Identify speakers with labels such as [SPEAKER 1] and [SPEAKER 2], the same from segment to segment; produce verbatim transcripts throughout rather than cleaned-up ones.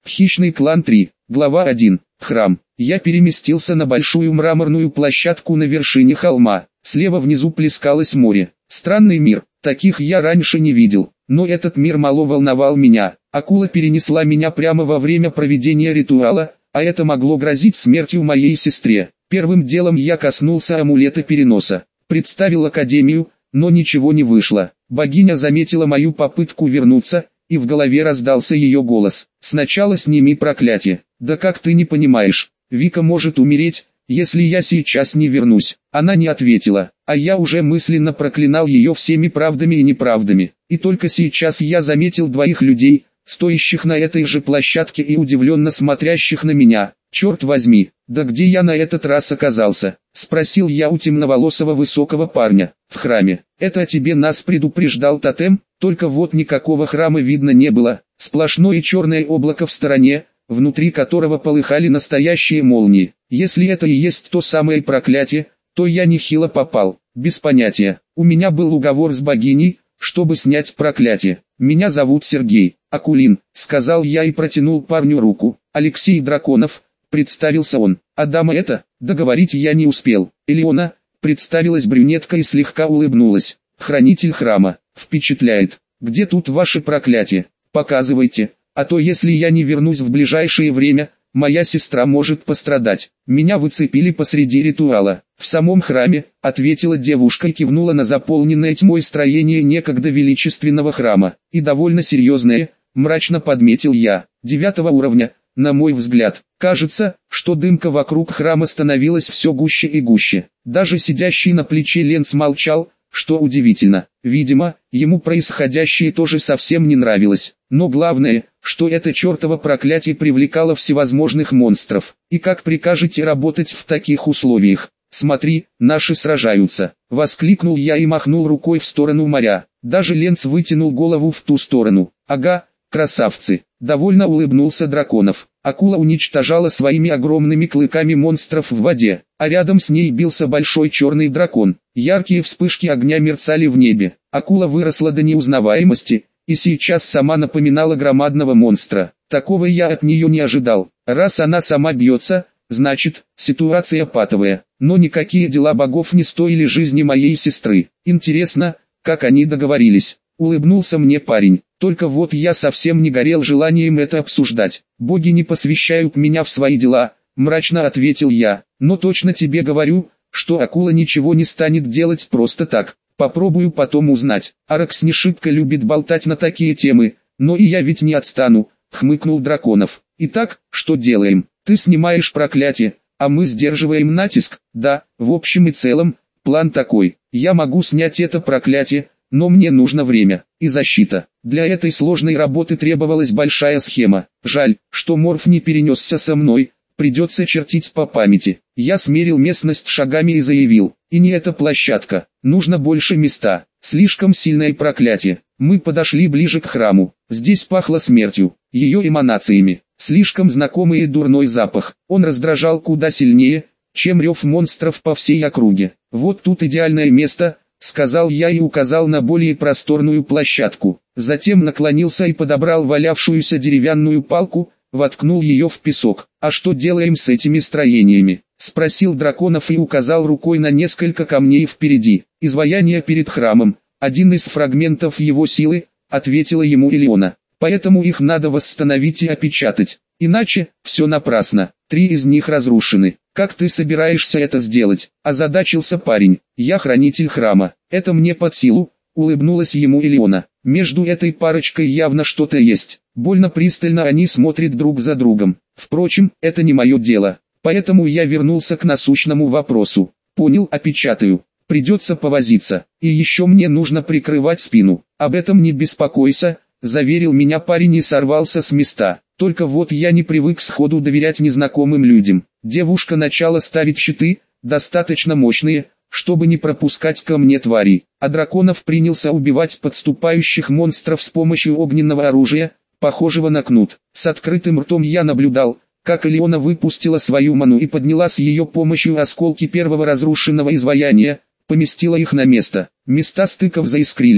[SPEAKER 1] Хищный клан три. Глава один. Храм. Я переместился на большую мраморную площадку на вершине холма. Слева внизу плескалось море. Странный мир, таких я раньше не видел. Но этот мир мало волновал меня. Акула перенесла меня прямо во время проведения ритуала, а это могло грозить смертью моей сестре. Первым делом я коснулся амулета переноса. Представил Академию, но ничего не вышло. Богиня заметила мою попытку вернуться, и в голове раздался ее голос. «Сначала сними проклятие». «Да как ты не понимаешь? Вика может умереть, если я сейчас не вернусь». Она не ответила, а я уже мысленно проклинал ее всеми правдами и неправдами. И только сейчас я заметил двоих людей, стоящих на этой же площадке и удивленно смотрящих на меня. «Черт возьми, да где я на этот раз оказался?» — спросил я у темноволосого высокого парня. «В храме. Это о тебе нас предупреждал тотем, только вот никакого храма видно не было. Сплошное черное облако в стороне, внутри которого полыхали настоящие молнии. Если это и есть то самое проклятие, то я нехило попал. Без понятия. У меня был уговор с богиней, чтобы снять проклятие. Меня зовут Сергей Акулин», — сказал я и протянул парню руку. «Алексей Драконов», — представился он. «А дама это?» Договорить я не успел. «Элеона», — представилась брюнетка и слегка улыбнулась. «Хранитель храма. Впечатляет. Где тут ваше проклятие? Показывайте, а то если я не вернусь в ближайшее время, моя сестра может пострадать». «Меня выцепили посреди ритуала. В самом храме», — ответила девушка и кивнула на заполненное тьмой строение некогда величественного храма. «И довольно серьезное», — мрачно подметил я. «Девятого уровня, на мой взгляд». Кажется, что дымка вокруг храма становилась все гуще и гуще. Даже сидящий на плече Ленц молчал, что удивительно. Видимо, ему происходящее тоже совсем не нравилось. Но главное, что это чертово проклятие привлекало всевозможных монстров. «И как прикажете работать в таких условиях? Смотри, наши сражаются!» — воскликнул я и махнул рукой в сторону моря. Даже Ленц вытянул голову в ту сторону. «Ага, красавцы!» — довольно улыбнулся Драконов. Акула уничтожала своими огромными клыками монстров в воде, а рядом с ней бился большой черный дракон. Яркие вспышки огня мерцали в небе. Акула выросла до неузнаваемости, и сейчас сама напоминала громадного монстра. Такого я от нее не ожидал. Раз она сама бьется, значит, ситуация патовая. Но никакие дела богов не стоили жизни моей сестры. Интересно, как они договорились. Улыбнулся мне парень. Только вот я совсем не горел желанием это обсуждать. «Боги не посвящают меня в свои дела», — мрачно ответил я. «Но точно тебе говорю, что акула ничего не станет делать просто так. Попробую потом узнать». «Аракс не шибко любит болтать на такие темы, но и я ведь не отстану», — хмыкнул Драконов. «Итак, что делаем? Ты снимаешь проклятие, а мы сдерживаем натиск?» «Да, в общем и целом, план такой. Я могу снять это проклятие, но мне нужно время и защита. Для этой сложной работы требовалась большая схема. Жаль, что Морф не перенесся со мной, придется чертить по памяти». Я смерил местность шагами и заявил: «И не эта площадка, нужно больше места, слишком сильное проклятие». Мы подошли ближе к храму. Здесь пахло смертью, ее эманациями. Слишком знакомый и дурной запах. Он раздражал куда сильнее, чем рев монстров по всей округе. «Вот тут идеальное место», — сказал я и указал на более просторную площадку. Затем наклонился и подобрал валявшуюся деревянную палку, воткнул ее в песок. «А что делаем с этими строениями?» — спросил Драконов и указал рукой на несколько камней впереди. «Изваяние перед храмом, один из фрагментов его силы», — ответила ему Элеона. «Поэтому их надо восстановить и опечатать. Иначе, все напрасно. Три из них разрушены. Как ты собираешься это сделать?» — озадачился парень. «Я хранитель храма. Это мне под силу», — улыбнулась ему Элеона. «Между этой парочкой явно что-то есть. Больно пристально они смотрят друг за другом. Впрочем, это не мое дело. Поэтому я вернулся к насущному вопросу. Понял, опечатаю. Придется повозиться. И еще мне нужно прикрывать спину. Об этом не беспокойся», — заверил меня парень и сорвался с места. Только вот я не привык сходу доверять незнакомым людям. Девушка начала ставить щиты, достаточно мощные, чтобы не пропускать ко мне тварей. А Драконов принялся убивать подступающих монстров с помощью огненного оружия, похожего на кнут. С открытым ртом я наблюдал, как Элеона выпустила свою ману и подняла с ее помощью осколки первого разрушенного изваяния, поместила их на место. Места стыков заискрились,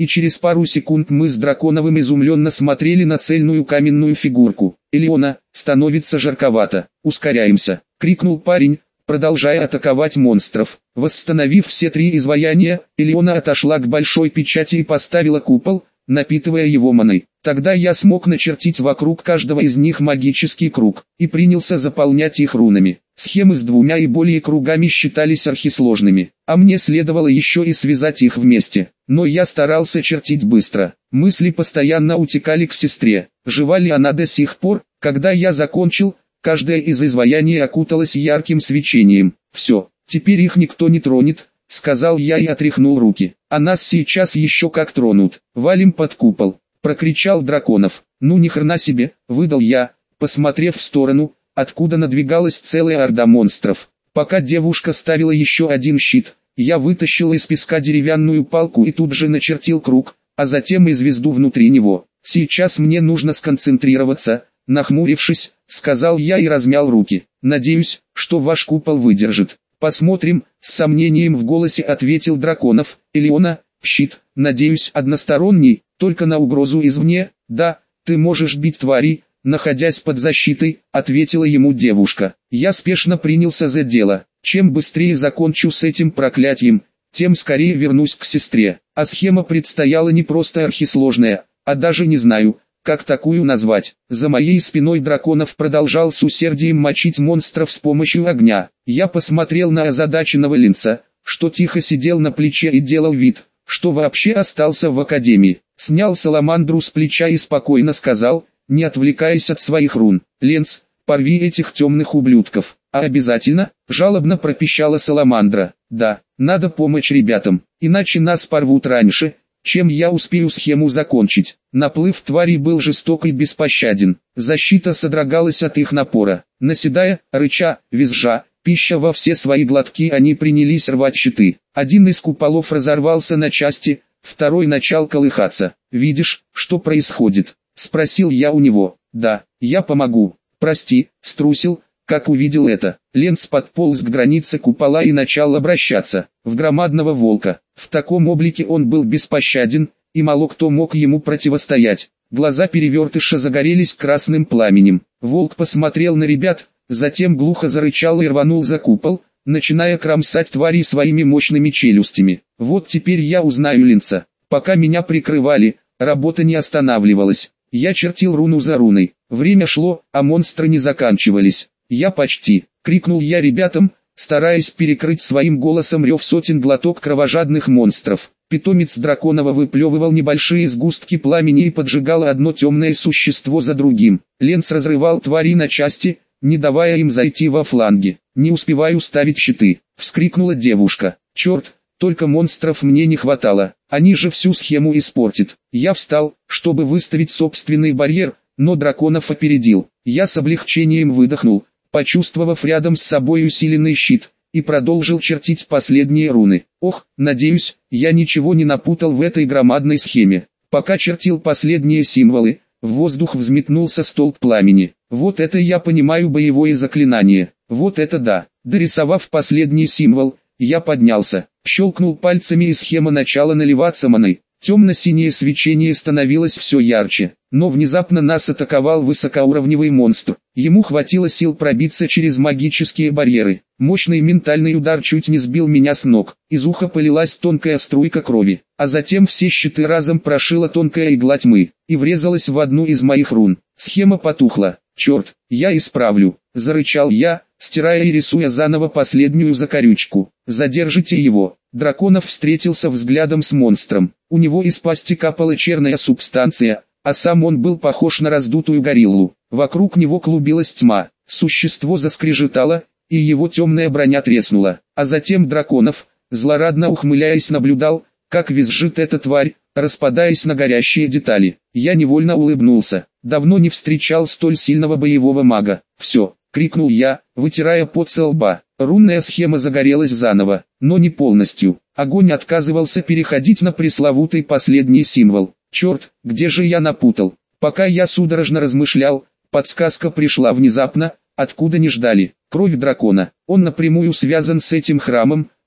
[SPEAKER 1] и через пару секунд мы с Драконовым изумленно смотрели на цельную каменную фигурку. «Элеона, становится жарковато, ускоряемся!» — крикнул парень, продолжая атаковать монстров. Восстановив все три изваяния, Элеона отошла к большой печати и поставила купол, напитывая его маной. Тогда я смог начертить вокруг каждого из них магический круг, и принялся заполнять их рунами. Схемы с двумя и более кругами считались архисложными, а мне следовало еще и связать их вместе. Но я старался чертить быстро. Мысли постоянно утекали к сестре. Жива ли она до сих пор? Когда я закончил, каждое из изваяний окуталось ярким свечением. «Все, теперь их никто не тронет», — сказал я и отряхнул руки. «А нас сейчас еще как тронут. Валим под купол», — прокричал Драконов. «Ну ни хрена себе», — выдал я, посмотрев в сторону, откуда надвигалась целая орда монстров. Пока девушка ставила еще один щит, я вытащил из песка деревянную палку и тут же начертил круг, а затем и звезду внутри него. «Сейчас мне нужно сконцентрироваться», — нахмурившись, сказал я и размял руки. «Надеюсь, что ваш купол выдержит». «Посмотрим», — с сомнением в голосе ответил Драконов. «Элеона, щит, надеюсь, односторонний, только на угрозу извне?» «Да, ты можешь бить тварей, находясь под защитой», — ответила ему девушка. Я спешно принялся за дело. Чем быстрее закончу с этим проклятием, тем скорее вернусь к сестре. А схема предстояла не просто архисложная, а даже не знаю, как такую назвать. За моей спиной Драконов продолжал с усердием мочить монстров с помощью огня. Я посмотрел на озадаченного Линца, что тихо сидел на плече и делал вид, что вообще остался в академии. Снял саламандру с плеча и спокойно сказал, не отвлекаясь от своих рун: «Ленц, порви этих темных ублюдков». «А обязательно?» — жалобно пропищала саламандра. «Да, надо помочь ребятам, иначе нас порвут раньше, чем я успею схему закончить». Наплыв тварей был жесток и беспощаден. Защита содрогалась от их напора. Наседая, рыча, визжа, пища во все свои глотки, они принялись рвать щиты. Один из куполов разорвался на части, второй начал колыхаться. «Видишь, что происходит?» — спросил я у него. «Да, я помогу». «Прости, струсил, как увидел это». Ленц подполз к границе купола и начал обращаться в громадного волка. В таком облике он был беспощаден, и мало кто мог ему противостоять. Глаза перевертыша загорелись красным пламенем. Волк посмотрел на ребят, затем глухо зарычал и рванул за купол, начиная кромсать тварей своими мощными челюстями. Вот теперь я узнаю Ленца. Пока меня прикрывали, работа не останавливалась. Я чертил руну за руной. Время шло, а монстры не заканчивались. «Я почти!» — крикнул я ребятам, стараясь перекрыть своим голосом рев сотен глоток кровожадных монстров. Питомец Драконова выплевывал небольшие сгустки пламени и поджигал одно темное существо за другим. Ленц разрывал твари на части, не давая им зайти во фланги. «Не успеваю ставить щиты!» — вскрикнула девушка. «Черт, только монстров мне не хватало, они же всю схему испортят». Я встал, чтобы выставить собственный барьер, но Драконов опередил. Я с облегчением выдохнул, почувствовав рядом с собой усиленный щит, и продолжил чертить последние руны. Ох, надеюсь, я ничего не напутал в этой громадной схеме. Пока чертил последние символы, в воздух взметнулся столб пламени. Вот это я понимаю боевое заклинание. Вот это да. Дорисовав последний символ, я поднялся, щелкнул пальцами, и схема начала наливаться маной. Темно-синее свечение становилось все ярче, но внезапно нас атаковал высокоуровневый монстр. Ему хватило сил пробиться через магические барьеры. Мощный ментальный удар чуть не сбил меня с ног. Из уха полилась тонкая струйка крови, а затем все щиты разом прошила тонкая игла тьмы и врезалась в одну из моих рун. Схема потухла. «Черт, я исправлю», — зарычал я, стирая и рисуя заново последнюю закорючку. «Задержите его». Драконов встретился взглядом с монстром. У него из пасти капала черная субстанция, а сам он был похож на раздутую гориллу. Вокруг него клубилась тьма. Существо заскрежетало, и его темная броня треснула. А затем Драконов, злорадно ухмыляясь, наблюдал, как визжит эта тварь, распадаясь на горящие детали. Я невольно улыбнулся. Давно не встречал столь сильного боевого мага. «Все!» — крикнул я, вытирая пот со лба. Рунная схема загорелась заново, но не полностью. Огонь отказывался переходить на пресловутый последний символ. Черт, где же я напутал? Пока я судорожно размышлял, подсказка пришла внезапно, откуда не ждали. Кровь дракона. Он напрямую связан с этим храмом,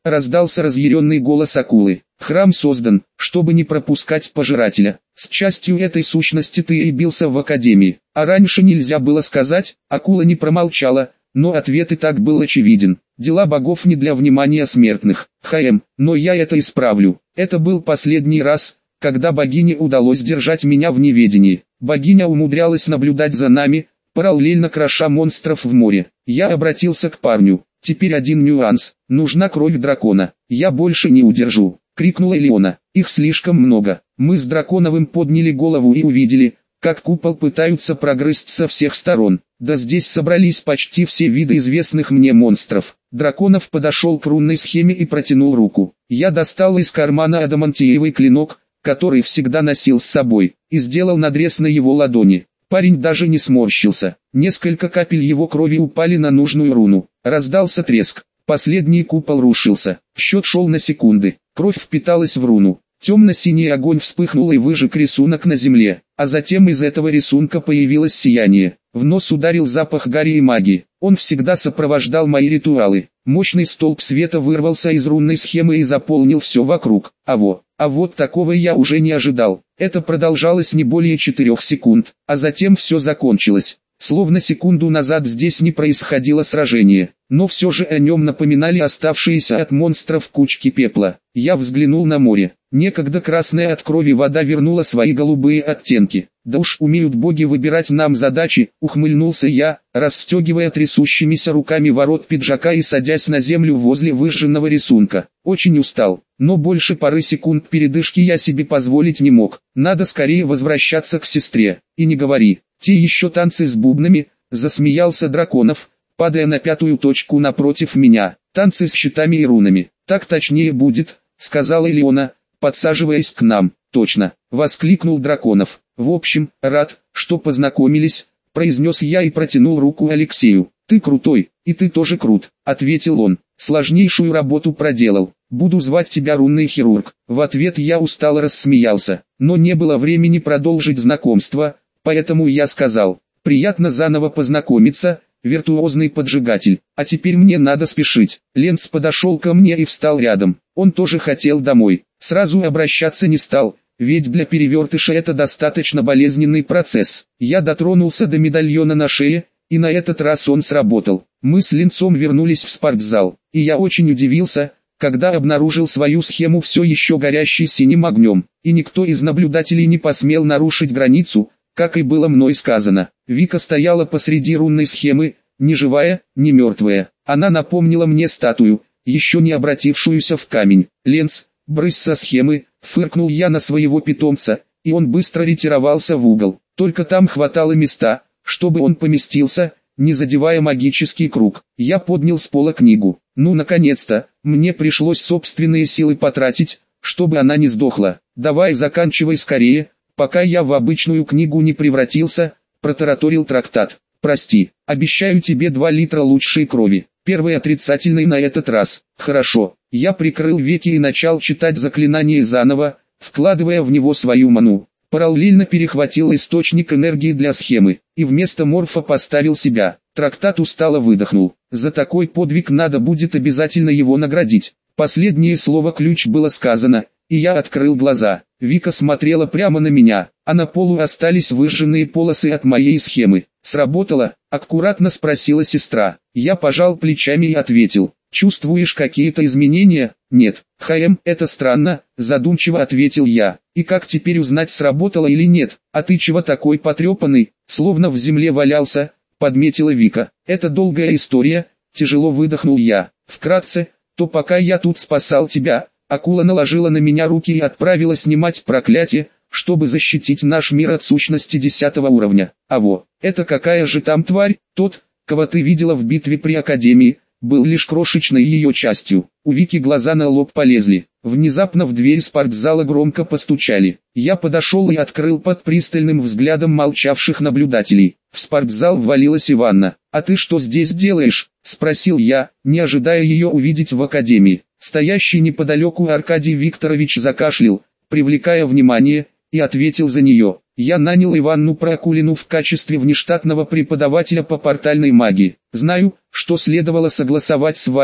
[SPEAKER 1] раздался разъяренный голос акулы. Храм создан, чтобы не пропускать пожирателя. С частью этой сущности ты и бился в академии. А раньше нельзя было сказать, акула не промолчала, но ответ и так был очевиден. Дела богов не для внимания смертных. Хм, но я это исправлю. Это был последний раз, когда богине удалось держать меня в неведении. Богиня умудрялась наблюдать за нами, параллельно кроша монстров в море. Я обратился к парню. Теперь один нюанс. Нужна кровь дракона. Я больше не удержу. Крикнула Элеона. Их слишком много. Мы с Драконовым подняли голову и увидели, как купол пытаются прогрызть со всех сторон. Да здесь собрались почти все виды известных мне монстров. Драконов подошел к рунной схеме и протянул руку. Я достал из кармана адамантиевый клинок, который всегда носил с собой, и сделал надрез на его ладони. Парень даже не сморщился. Несколько капель его крови упали на нужную руну. Раздался треск. Последний купол рушился. Счет шел на секунды. Кровь впиталась в руну. Темно-синий огонь вспыхнул и выжег рисунок на земле. А затем из этого рисунка появилось сияние. В нос ударил запах гари и магии. Он всегда сопровождал мои ритуалы. Мощный столб света вырвался из рунной схемы и заполнил все вокруг. А во, а вот такого я уже не ожидал. Это продолжалось не более четырех секунд, а затем все закончилось. Словно секунду назад здесь не происходило сражение, но все же о нем напоминали оставшиеся от монстров кучки пепла. Я взглянул на море. Некогда красная от крови вода вернула свои голубые оттенки. Да уж умеют боги выбирать нам задачи, ухмыльнулся я, расстегивая трясущимися руками ворот пиджака и садясь на землю возле выжженного рисунка. Очень устал, но больше пары секунд передышки я себе позволить не мог. Надо скорее возвращаться к сестре. И не говори, те еще танцы с бубнами, засмеялся Драконов, падая на пятую точку напротив меня. Танцы с щитами и рунами. Так точнее будет, сказала Элеона, подсаживаясь к нам. Точно, воскликнул Драконов. В общем, рад, что познакомились, произнес я и протянул руку Алексею. Ты крутой, и ты тоже крут, ответил он. Сложнейшую работу проделал. Буду звать тебя рунный хирург. В ответ я устало рассмеялся, но не было времени продолжить знакомство, поэтому я сказал: приятно заново познакомиться, виртуозный поджигатель. А теперь мне надо спешить. Ленц подошел ко мне и встал рядом. Он тоже хотел домой. Сразу обращаться не стал, ведь для перевертыша это достаточно болезненный процесс. Я дотронулся до медальона на шее, и на этот раз он сработал. Мы с Ленцом вернулись в спортзал, и я очень удивился, когда обнаружил свою схему все еще горящей синим огнем, и никто из наблюдателей не посмел нарушить границу, как и было мной сказано. Вика стояла посреди рунной схемы, ни живая, ни мертвая. Она напомнила мне статую, еще не обратившуюся в камень. «Ленц, брысь со схемы», фыркнул я на своего питомца, и он быстро ретировался в угол. Только там хватало места, чтобы он поместился, не задевая магический круг. Я поднял с пола книгу. Ну наконец-то, мне пришлось собственные силы потратить, чтобы она не сдохла. «Давай заканчивай скорее, пока я в обычную книгу не превратился», протараторил трактат. «Прости, обещаю тебе два литра лучшей крови». Первый отрицательный на этот раз. Хорошо. Я прикрыл веки и начал читать заклинание заново, вкладывая в него свою ману. Параллельно перехватил источник энергии для схемы, и вместо морфа поставил себя. Трактат устало выдохнул. За такой подвиг надо будет обязательно его наградить. Последнее слово «ключ» было сказано, и я открыл глаза. Вика смотрела прямо на меня, а на полу остались выжженные полосы от моей схемы. «Сработало?» – аккуратно спросила сестра. Я пожал плечами и ответил: «Чувствуешь какие-то изменения?» «Нет». «Хм, это странно», – задумчиво ответил я. «И как теперь узнать, сработало или нет? А ты чего такой потрепанный, словно в земле валялся?» – подметила Вика. «Это долгая история», – тяжело выдохнул я. «Вкратце, то пока я тут спасал тебя, акула наложила на меня руки и отправила снимать проклятие, чтобы защитить наш мир от сущности десятого уровня. А во, это какая же там тварь? Тот, кого ты видела в битве при Академии, был лишь крошечной ее частью». У Вики глаза на лоб полезли. Внезапно в дверь спортзала громко постучали. Я подошел и открыл под пристальным взглядом молчавших наблюдателей. В спортзал ввалилась Иванна. «А ты что здесь делаешь?» – спросил я, не ожидая ее увидеть в Академии. Стоящий неподалеку Аркадий Викторович закашлял, привлекая внимание, и ответил за нее. «Я нанял Иванну Прокулину в качестве внештатного преподавателя по портальной магии. Знаю, что следовало согласовать с вами», —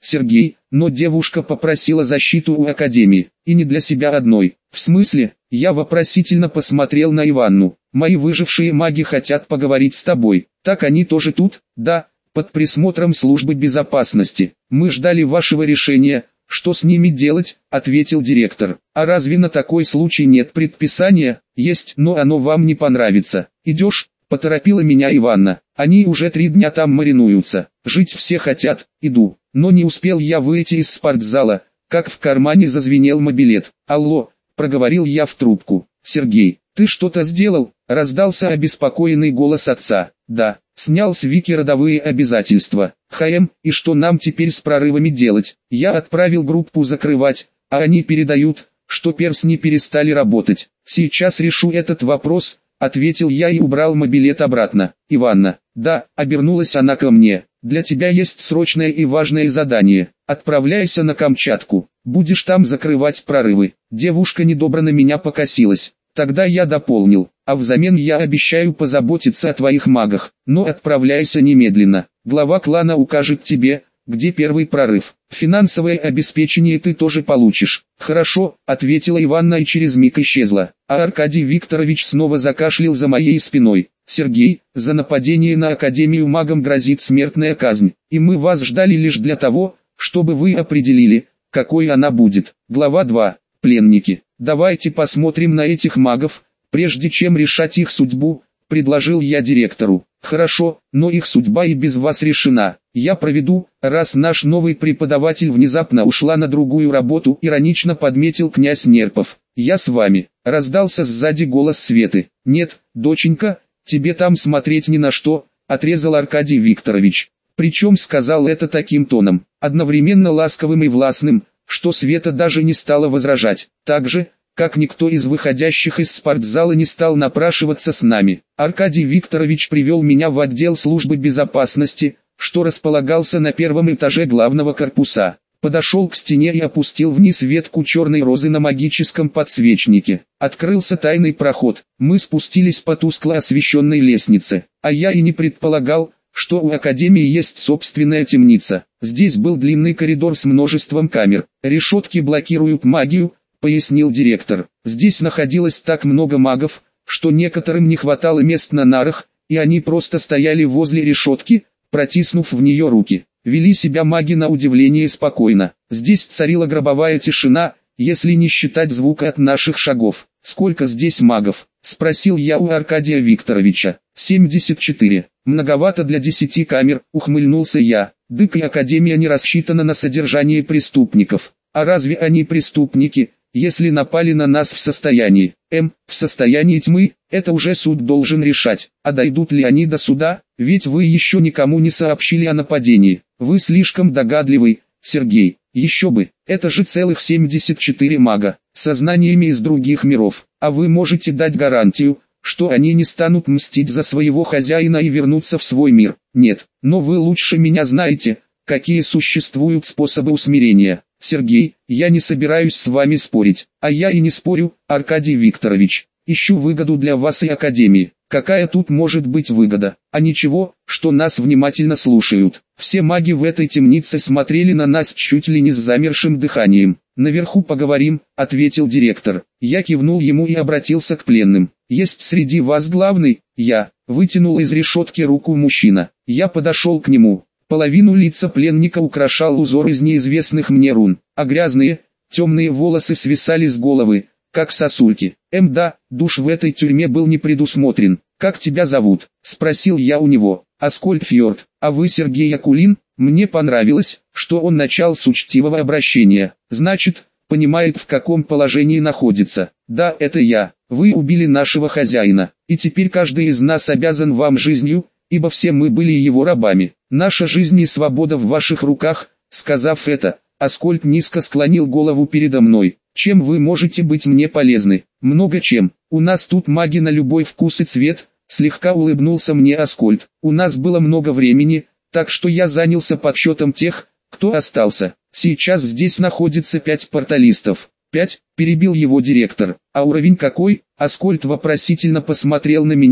[SPEAKER 1] Сергей, но девушка попросила защиту у Академии, и не для себя одной. В смысле? Я вопросительно посмотрел на Иванну. Мои выжившие маги хотят поговорить с тобой. Так они тоже тут? Да, под присмотром службы безопасности. Мы ждали вашего решения. Что с ними делать? Ответил директор. А разве на такой случай нет предписания? Есть, но оно вам не понравится. Идешь? Поторопила меня Иванна. Они уже три дня там маринуются. Жить все хотят. Иду. Но не успел я выйти из спортзала, как в кармане зазвенел мобилет. Алло, проговорил я в трубку. Сергей, ты что-то сделал? Раздался обеспокоенный голос отца. Да, снял с Вики родовые обязательства. ХМ, и что нам теперь с прорывами делать? Я отправил группу закрывать, а они передают, что персни перестали работать. Сейчас решу этот вопрос, ответил я и убрал мобилет обратно. Иванна, да, обернулась она ко мне. Для тебя есть срочное и важное задание. Отправляйся на Камчатку. Будешь там закрывать прорывы. Девушка недобро на меня покосилась. Тогда я дополнил. А взамен я обещаю позаботиться о твоих магах. Но отправляйся немедленно. Глава клана укажет тебе, где первый прорыв. Финансовое обеспечение ты тоже получишь. Хорошо, ответила Иванна и через миг исчезла. А Аркадий Викторович снова закашлял за моей спиной. Сергей, за нападение на Академию магам грозит смертная казнь, и мы вас ждали лишь для того, чтобы вы определили, какой она будет. Глава два. Пленники. Давайте посмотрим на этих магов, прежде чем решать их судьбу, предложил я директору. Хорошо, но их судьба и без вас решена. Я проведу, раз наш новый преподаватель внезапно ушла на другую работу, иронично подметил князь Нерпов. Я с вами. Раздался сзади голос Светы. Нет, доченька, тебе там смотреть ни на что, отрезал Аркадий Викторович. Причем сказал это таким тоном, одновременно ласковым и властным, что Света даже не стала возражать. Так же, как никто из выходящих из спортзала не стал напрашиваться с нами. Аркадий Викторович привел меня в отдел службы безопасности, что располагался на первом этаже главного корпуса. Подошел к стене и опустил вниз ветку черной розы на магическом подсвечнике. Открылся тайный проход. Мы спустились по тускло освещенной лестнице. А я и не предполагал, что у Академии есть собственная темница. Здесь был длинный коридор с множеством камер. Решетки блокируют магию, пояснил директор. Здесь находилось так много магов, что некоторым не хватало мест на нарах, и они просто стояли возле решетки, протиснув в нее руки. Вели себя маги на удивление спокойно. Здесь царила гробовая тишина, если не считать звука от наших шагов. «Сколько здесь магов?» – спросил я у Аркадия Викторовича. «семьдесят четыре. Многовато для десяти камер», – ухмыльнулся я. «Дык и Академия не рассчитана на содержание преступников. А разве они преступники, если напали на нас в состоянии, М, в состоянии тьмы, это уже суд должен решать. А дойдут ли они до суда, ведь вы еще никому не сообщили о нападении. Вы слишком догадливый, Сергей, еще бы, это же целых семьдесят четыре мага, со знаниями из других миров. А вы можете дать гарантию, что они не станут мстить за своего хозяина и вернуться в свой мир? Нет, но вы лучше меня знаете, какие существуют способы усмирения. Сергей, я не собираюсь с вами спорить, а я и не спорю, Аркадий Викторович. Ищу выгоду для вас и Академии. Какая тут может быть выгода? А ничего, что нас внимательно слушают. Все маги в этой темнице смотрели на нас чуть ли не с замершим дыханием. «Наверху поговорим», — ответил директор. Я кивнул ему и обратился к пленным. «Есть среди вас главный?» Я вытянул из решетки руку мужчина. Я подошел к нему. Половину лица пленника украшал узор из неизвестных мне рун, а грязные, темные волосы свисали с головы, как сосульки. «Эм, да, душ в этой тюрьме был не предусмотрен. Как тебя зовут?» — спросил я у него. «Аскольд Фьорд. А вы Сергей Акулин?» Мне понравилось, что он начал с учтивого обращения. Значит, понимает, в каком положении находится. «Да, это я. Вы убили нашего хозяина, и теперь каждый из нас обязан вам жизнью, ибо все мы были его рабами. Наша жизнь и свобода в ваших руках». Сказав это, Аскольд низко склонил голову передо мной. «Чем вы можете быть мне полезны?» «Много чем. У нас тут маги на любой вкус и цвет», — слегка улыбнулся мне Аскольд. «У нас было много времени, так что я занялся подсчетом тех, кто остался. Сейчас здесь находится пять порталистов». «Пять?» — перебил его директор. «А уровень какой?» Аскольд вопросительно посмотрел на меня,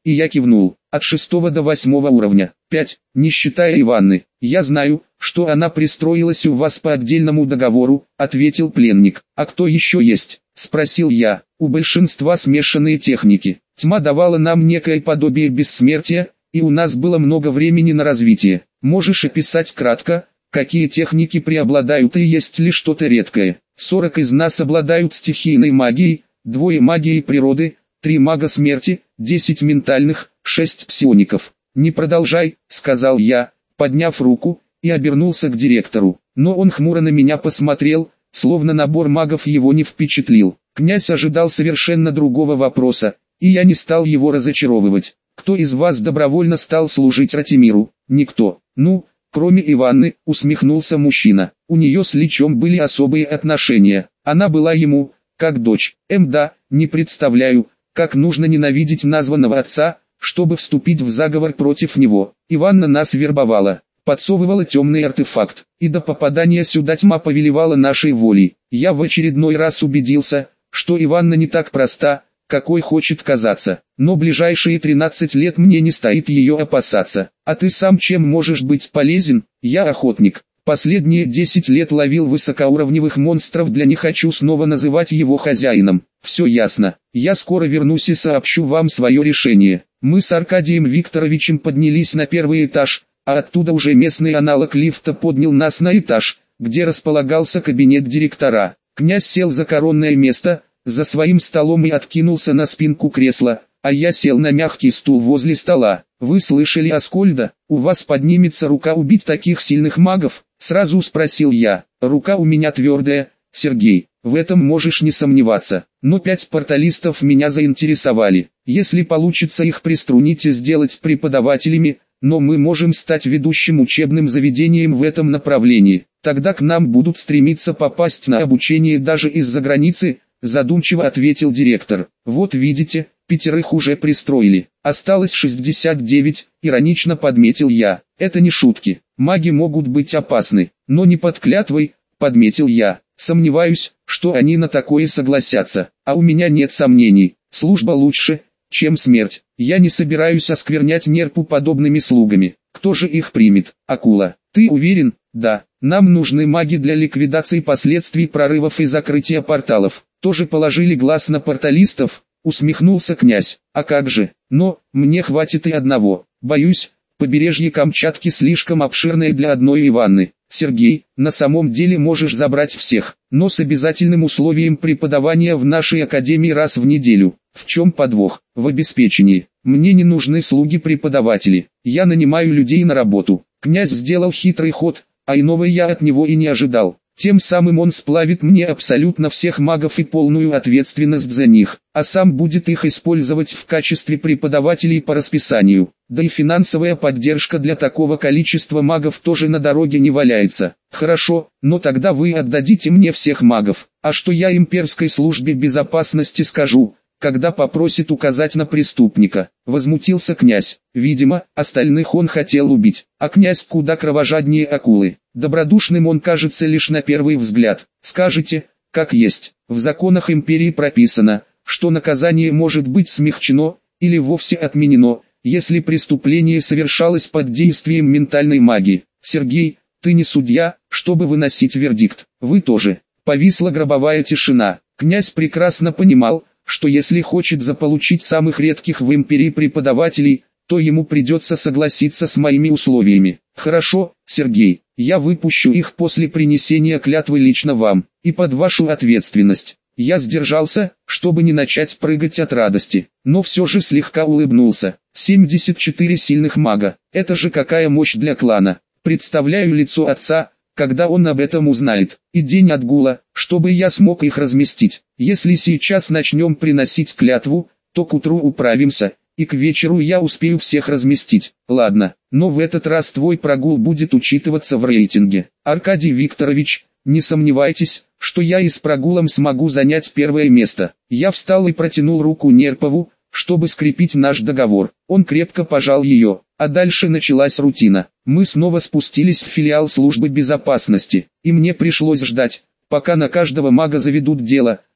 [SPEAKER 1] и я кивнул. От шестого до восьмого уровня. пять, не считая Иванны. Я знаю, что она пристроилась у вас по отдельному договору, ответил пленник. А кто еще есть? Спросил я. У большинства смешанные техники. Тьма давала нам некое подобие бессмертия, и у нас было много времени на развитие. Можешь описать кратко, какие техники преобладают и есть ли что-то редкое? сорок из нас обладают стихийной магией, двое магией природы, три мага смерти, десять ментальных, шесть псиоников. «Не продолжай», — сказал я, подняв руку, и обернулся к директору. Но он хмуро на меня посмотрел, словно набор магов его не впечатлил. Князь ожидал совершенно другого вопроса, и я не стал его разочаровывать. «Кто из вас добровольно стал служить Ратимиру?» «Никто». «Ну, кроме Иванны», — усмехнулся мужчина. «У нее с Личом были особые отношения. Она была ему, как дочь. Эм да, не представляю, как нужно ненавидеть названного отца, чтобы вступить в заговор против него. Иванна нас вербовала, подсовывала темный артефакт, и до попадания сюда тьма повелевала нашей волей. Я в очередной раз убедился, что Иванна не так проста, какой хочет казаться, но ближайшие тринадцать лет мне не стоит ее опасаться. А ты сам чем можешь быть полезен? Я охотник. Последние десять лет ловил высокоуровневых монстров, для не хочу снова называть его хозяином. Все ясно. Я скоро вернусь и сообщу вам свое решение. Мы с Аркадием Викторовичем поднялись на первый этаж, а оттуда уже местный аналог лифта поднял нас на этаж, где располагался кабинет директора. Князь сел за коронное место, за своим столом и откинулся на спинку кресла, а я сел на мягкий стул возле стола. «Вы слышали, Аскольда? У вас поднимется рука убить таких сильных магов?» Сразу спросил я. «Рука у меня твердая, Сергей, в этом можешь не сомневаться. Но пять порталистов меня заинтересовали. Если получится их приструнить и сделать преподавателями, но мы можем стать ведущим учебным заведением в этом направлении. Тогда к нам будут стремиться попасть на обучение даже из-за границы», задумчиво ответил директор. «Вот видите, пятерых уже пристроили. Осталось шестьдесят девять, иронично подметил я. Это не шутки. Маги могут быть опасны, но не под клятвой, подметил я. Сомневаюсь, что они на такое согласятся. А у меня нет сомнений. Служба лучше, чем смерть. Я не собираюсь осквернять нерпу подобными слугами. Кто же их примет? Акула. Ты уверен? Да. Нам нужны маги для ликвидации последствий прорывов и закрытия порталов. Тоже положили глаз на порталистов? Усмехнулся князь. А как же? Но, мне хватит и одного. Боюсь, побережье Камчатки слишком обширное для одной Иванны. Сергей, на самом деле можешь забрать всех, но с обязательным условием преподавания в нашей академии раз в неделю. В чем подвох? В обеспечении. Мне не нужны слуги-преподаватели. Я нанимаю людей на работу. Князь сделал хитрый ход, а иного я от него и не ожидал. Тем самым он сплавит мне абсолютно всех магов и полную ответственность за них, а сам будет их использовать в качестве преподавателей по расписанию. Да и финансовая поддержка для такого количества магов тоже на дороге не валяется. Хорошо, но тогда вы отдадите мне всех магов. А что я имперской службе безопасности скажу, когда попросит указать на преступника? Возмутился князь. Видимо, остальных он хотел убить, а князь куда кровожаднее акулы. Добродушным он кажется лишь на первый взгляд. Скажите, как есть, в законах империи прописано, что наказание может быть смягчено, или вовсе отменено, если преступление совершалось под действием ментальной магии. Сергей, ты не судья, чтобы выносить вердикт. Вы тоже. Повисла гробовая тишина. Князь прекрасно понимал, что если хочет заполучить самых редких в империи преподавателей, то ему придется согласиться с моими условиями. Хорошо, Сергей, я выпущу их после принесения клятвы лично вам, и под вашу ответственность. Я сдержался, чтобы не начать прыгать от радости, но все же слегка улыбнулся. семьдесят четыре сильных мага, это же какая мощь для клана. Представляю лицо отца, когда он об этом узнает, и день отгула, чтобы я смог их разместить. Если сейчас начнем приносить клятву, то к утру управимся, и к вечеру я успею всех разместить. Ладно, но в этот раз твой прогул будет учитываться в рейтинге. Аркадий Викторович, не сомневайтесь, что я и с прогулом смогу занять первое место. Я встал и протянул руку Нерпову, чтобы скрепить наш договор. Он крепко пожал ее, а дальше началась рутина. Мы снова спустились в филиал службы безопасности, и мне пришлось ждать, пока на каждого мага заведут дело,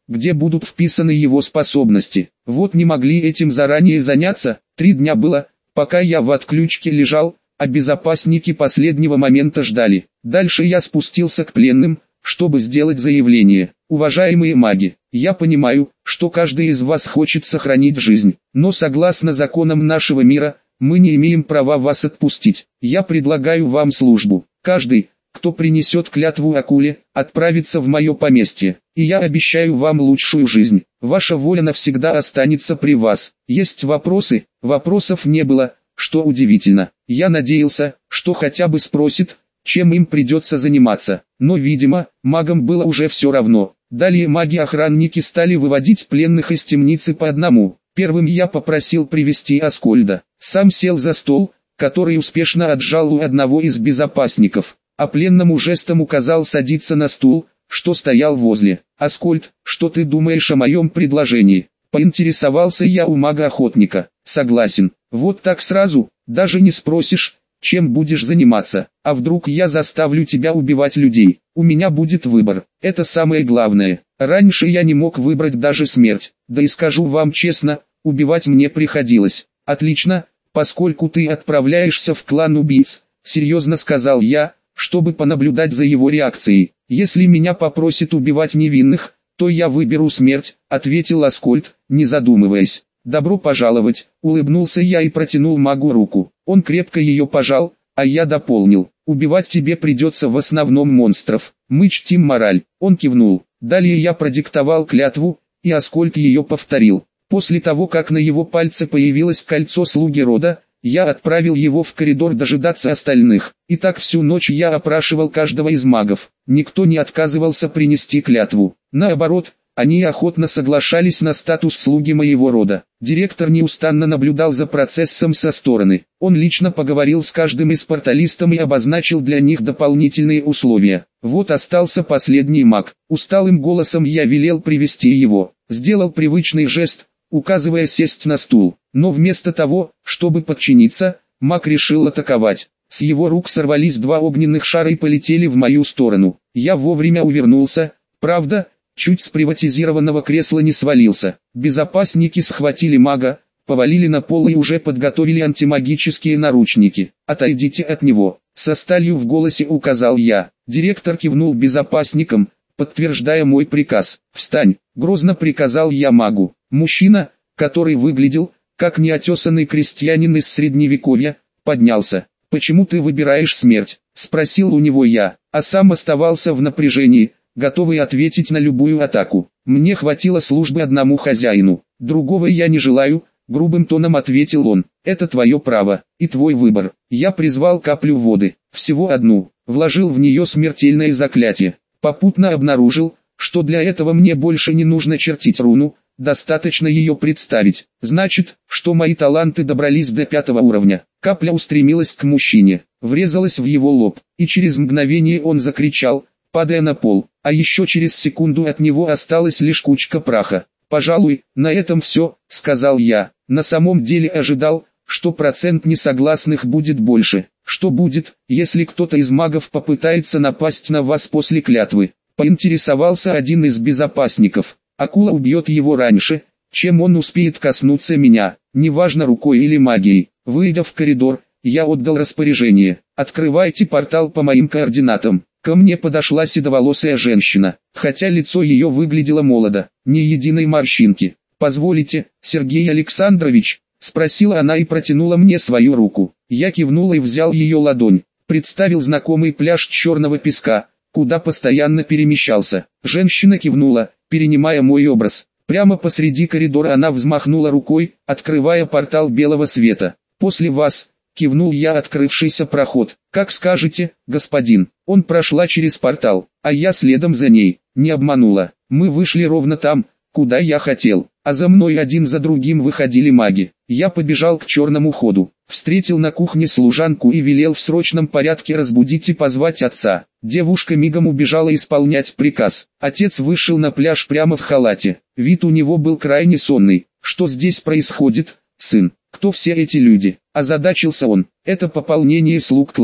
[SPEAKER 1] где будут вписаны его способности. Вот не могли этим заранее заняться, три дня было, пока я в отключке лежал, а безопасники последнего момента ждали. Дальше я спустился к пленным, чтобы сделать заявление. Уважаемые маги, я понимаю, что каждый из вас хочет сохранить жизнь, но согласно законам нашего мира, мы не имеем права вас отпустить. Я предлагаю вам службу. Каждый, кто принесет клятву акуле, отправится в мое поместье, и я обещаю вам лучшую жизнь. Ваша воля навсегда останется при вас. Есть вопросы? Вопросов не было, что удивительно. Я надеялся, что хотя бы спросит, чем им придется заниматься, но, видимо, магам было уже все равно. Далее маги-охранники стали выводить пленных из темницы по одному. Первым я попросил привести Аскольда. Сам сел за стол, который успешно отжал у одного из безопасников, а пленному жестом указал садиться на стул, что стоял возле. «Аскольд, что ты думаешь о моем предложении?» Поинтересовался я у мага-охотника. «Согласен. Вот так сразу, даже не спросишь, чем будешь заниматься. А вдруг я заставлю тебя убивать людей? У меня будет выбор. Это самое главное. Раньше я не мог выбрать даже смерть. Да и скажу вам честно, убивать мне приходилось». «Отлично, поскольку ты отправляешься в клан убийц», серьезно сказал я, чтобы понаблюдать за его реакцией. «Если меня попросят убивать невинных, то я выберу смерть», ответил Аскольд, не задумываясь. «Добро пожаловать», улыбнулся я и протянул магу руку. Он крепко ее пожал, а я дополнил: «Убивать тебе придется в основном монстров. Мы чтим мораль». Он кивнул. Далее я продиктовал клятву, и Аскольд ее повторил. После того, как на его пальце появилось кольцо слуги рода, я отправил его в коридор дожидаться остальных. И так всю ночь я опрашивал каждого из магов. Никто не отказывался принести клятву. Наоборот, они охотно соглашались на статус слуги моего рода. Директор неустанно наблюдал за процессом со стороны. Он лично поговорил с каждым из порталистов и обозначил для них дополнительные условия. Вот остался последний маг. Усталым голосом я велел привести его. Сделал привычный жест, указывая сесть на стул. Но вместо того, чтобы подчиниться, маг решил атаковать. С его рук сорвались два огненных шара и полетели в мою сторону. Я вовремя увернулся, правда, чуть с приватизированного кресла не свалился. Безопасники схватили мага, повалили на пол и уже подготовили антимагические наручники. «Отойдите от него», со сталью в голосе указал я. Директор кивнул безопасникам, подтверждая мой приказ. «Встань», грозно приказал я магу. Мужчина, который выглядел, как неотесанный крестьянин из средневековья, поднялся. «Почему ты выбираешь смерть?» – спросил у него я, а сам оставался в напряжении, готовый ответить на любую атаку. «Мне хватило службы одному хозяину, другого я не желаю», – грубым тоном ответил он. «Это твое право, и твой выбор». Я призвал каплю воды, всего одну, вложил в нее смертельное заклятие. Попутно обнаружил, что для этого мне больше не нужно чертить руну, достаточно ее представить. Значит, что мои таланты добрались до пятого уровня. Капля устремилась к мужчине, врезалась в его лоб, и через мгновение он закричал, падая на пол, а еще через секунду от него осталась лишь кучка праха. «Пожалуй, на этом все», — сказал я. На самом деле ожидал, что процент несогласных будет больше. «Что будет, если кто-то из магов попытается напасть на вас после клятвы?» — поинтересовался один из безопасников. «Акула убьет его раньше, чем он успеет коснуться меня, неважно рукой или магией». Выйдя в коридор, я отдал распоряжение: «Открывайте портал по моим координатам». Ко мне подошла седоволосая женщина, хотя лицо ее выглядело молодо, ни единой морщинки. «Позволите, Сергей Александрович?» — спросила она и протянула мне свою руку. Я кивнул и взял ее ладонь, представил знакомый пляж черного песка, куда постоянно перемещался. Женщина кивнула, перенимая мой образ. Прямо посреди коридора она взмахнула рукой, открывая портал белого света. «После вас», — кивнул я открывшийся проход. «Как скажете, господин». Он прошла через портал, а я следом за ней. Не обманула. Мы вышли ровно там, куда я хотел, а за мной один за другим выходили маги. Я побежал к черному ходу, встретил на кухне служанку и велел в срочном порядке разбудить и позвать отца. Девушка мигом убежала исполнять приказ. Отец вышел на пляж прямо в халате. Вид у него был крайне сонный. «Что здесь происходит, сын? Кто все эти люди?» Озадачился он. «Это пополнение слуг клана.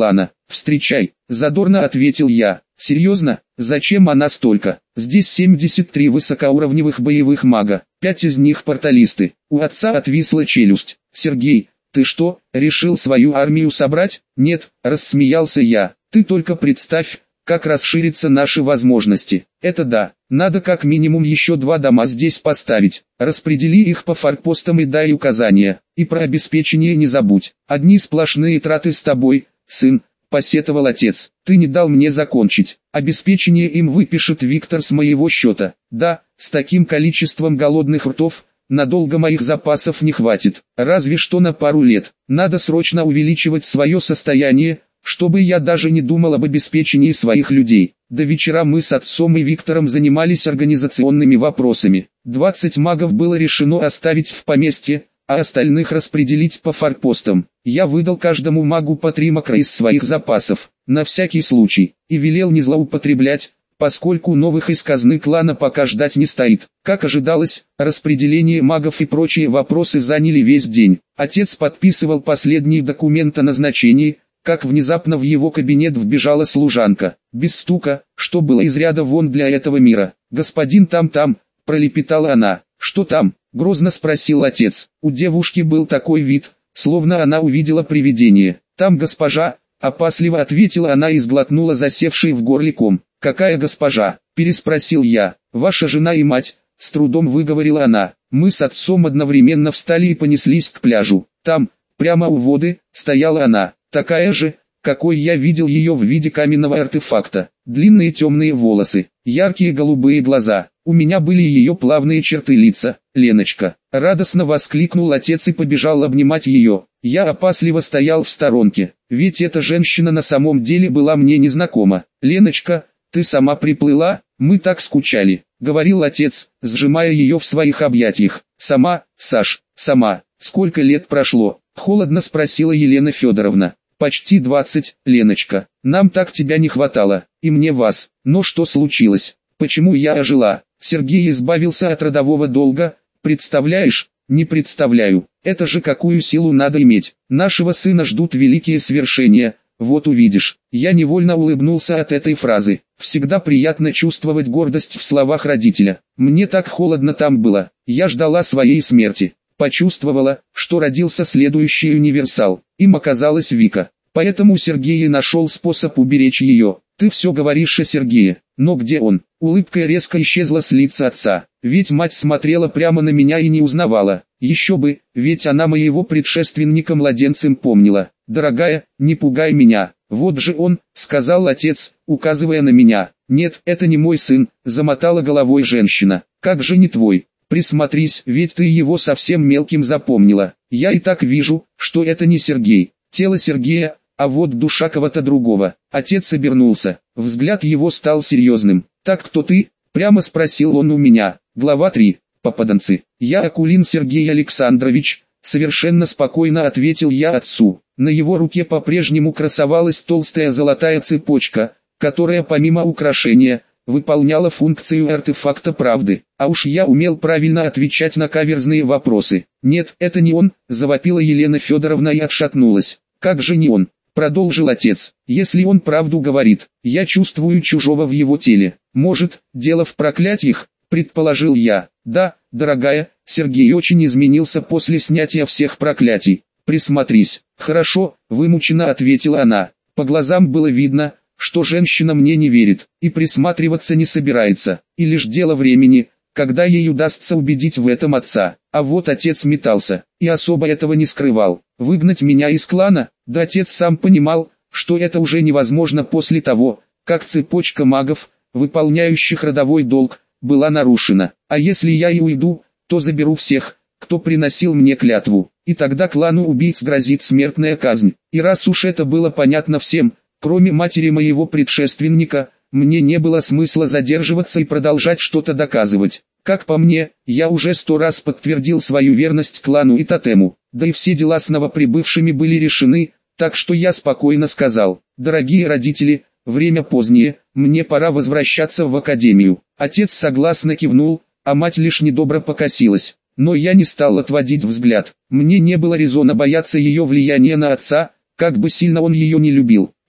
[SPEAKER 1] встречай, задорно ответил я. Серьезно, зачем она столько? Здесь семьдесят три высокоуровневых боевых мага, пять из них порталисты. У отца отвисла челюсть. Сергей, ты что, решил свою армию собрать? Нет, рассмеялся я. Ты только представь, как расширятся наши возможности. Это да, надо как минимум еще два дома здесь поставить. Распредели их по форпостам и дай указания. И про обеспечение не забудь. Одни сплошные траты с тобой, сын, посетовал отец. Ты не дал мне закончить. Обеспечение им выпишет Виктор с моего счета. Да, с таким количеством голодных ртов, надолго моих запасов не хватит. Разве что на пару лет. Надо срочно увеличивать свое состояние, чтобы я даже не думал об обеспечении своих людей. До вечера мы с отцом и Виктором занимались организационными вопросами. двадцать магов было решено оставить в поместье, а остальных распределить по форпостам. Я выдал каждому магу по три макро из своих запасов, на всякий случай, и велел не злоупотреблять, поскольку новых из казны клана пока ждать не стоит. Как ожидалось, распределение магов и прочие вопросы заняли весь день. Отец подписывал последние документы о назначении, как внезапно в его кабинет вбежала служанка, без стука, что было из ряда вон для этого мира. «Господин там-там», — пролепетала она. «Что там?» — грозно спросил отец. У девушки был такой вид, словно она увидела привидение. «Там госпожа», — опасливо ответила она и сглотнула засевший в горле ком. «Какая госпожа?» — переспросил я. «Ваша жена и мать», — с трудом выговорила она. Мы с отцом одновременно встали и понеслись к пляжу. Там, прямо у воды, стояла она. Такая же, какой я видел ее в виде каменного артефакта. Длинные темные волосы, яркие голубые глаза. У меня были ее плавные черты лица. «Леночка!» — радостно воскликнул отец и побежал обнимать ее. Я опасливо стоял в сторонке, ведь эта женщина на самом деле была мне незнакома. «Леночка, ты сама приплыла? Мы так скучали», — говорил отец, сжимая ее в своих объятиях. «Сама, Саш, сама. Сколько лет прошло?» — холодно спросила Елена Федоровна. «Почти двадцать, Леночка. Нам так тебя не хватало, и мне вас. Но что случилось? Почему я ожила?» Сергей избавился от родового долга. «Представляешь?» «Не представляю. Это же какую силу надо иметь. Нашего сына ждут великие свершения. Вот увидишь». Я невольно улыбнулся от этой фразы. Всегда приятно чувствовать гордость в словах родителя. Мне так холодно там было. Я ждала своей смерти. Почувствовала, что родился следующий универсал. Им оказалась Вика. Поэтому Сергей и нашел способ уберечь ее. «Ты все говоришь о Сергее, но где он?» Улыбка резко исчезла с лица отца. Ведь мать смотрела прямо на меня и не узнавала. Еще бы, ведь она моего предшественника младенцем помнила. «Дорогая, не пугай меня. Вот же он», — сказал отец, указывая на меня. «Нет, это не мой сын», — замотала головой женщина. «Как же не твой? Присмотрись, ведь ты его совсем мелким запомнила. Я и так вижу, что это не Сергей. Тело Сергея, а вот душа кого-то другого». Отец обернулся. Взгляд его стал серьезным. «Так кто ты?» — прямо спросил он у меня. Глава три. Попаданцы. «Я Акулин Сергей Александрович», — совершенно спокойно ответил я отцу. На его руке по-прежнему красовалась толстая золотая цепочка, которая помимо украшения, выполняла функцию артефакта правды. А уж я умел правильно отвечать на каверзные вопросы. «Нет, это не он», — завопила Елена Федоровна и отшатнулась. «Как же не он?» — продолжил отец. «Если он правду говорит, я чувствую чужого в его теле. Может, дело в проклятиях?» — предположил я. «Да, дорогая, Сергей очень изменился после снятия всех проклятий. Присмотрись». «Хорошо», — вымученно ответила она. По глазам было видно, что женщина мне не верит, и присматриваться не собирается, и лишь дело времени, когда ей удастся убедить в этом отца. А вот отец метался, и особо этого не скрывал. Выгнать меня из клана? Да отец сам понимал, что это уже невозможно после того, как цепочка магов, выполняющих родовой долг, была нарушена. А если я и уйду, то заберу всех, кто приносил мне клятву, и тогда клану убийц грозит смертная казнь. И раз уж это было понятно всем, кроме матери моего предшественника, мне не было смысла задерживаться и продолжать что-то доказывать. Как по мне, я уже сто раз подтвердил свою верность клану и тотему, да и все дела с новоприбывшими были решены, так что я спокойно сказал: «Дорогие родители, время позднее, мне пора возвращаться в академию». Отец согласно кивнул, а мать лишь недобро покосилась. Но я не стал отводить взгляд. Мне не было резона бояться ее влияния на отца, как бы сильно он ее не любил.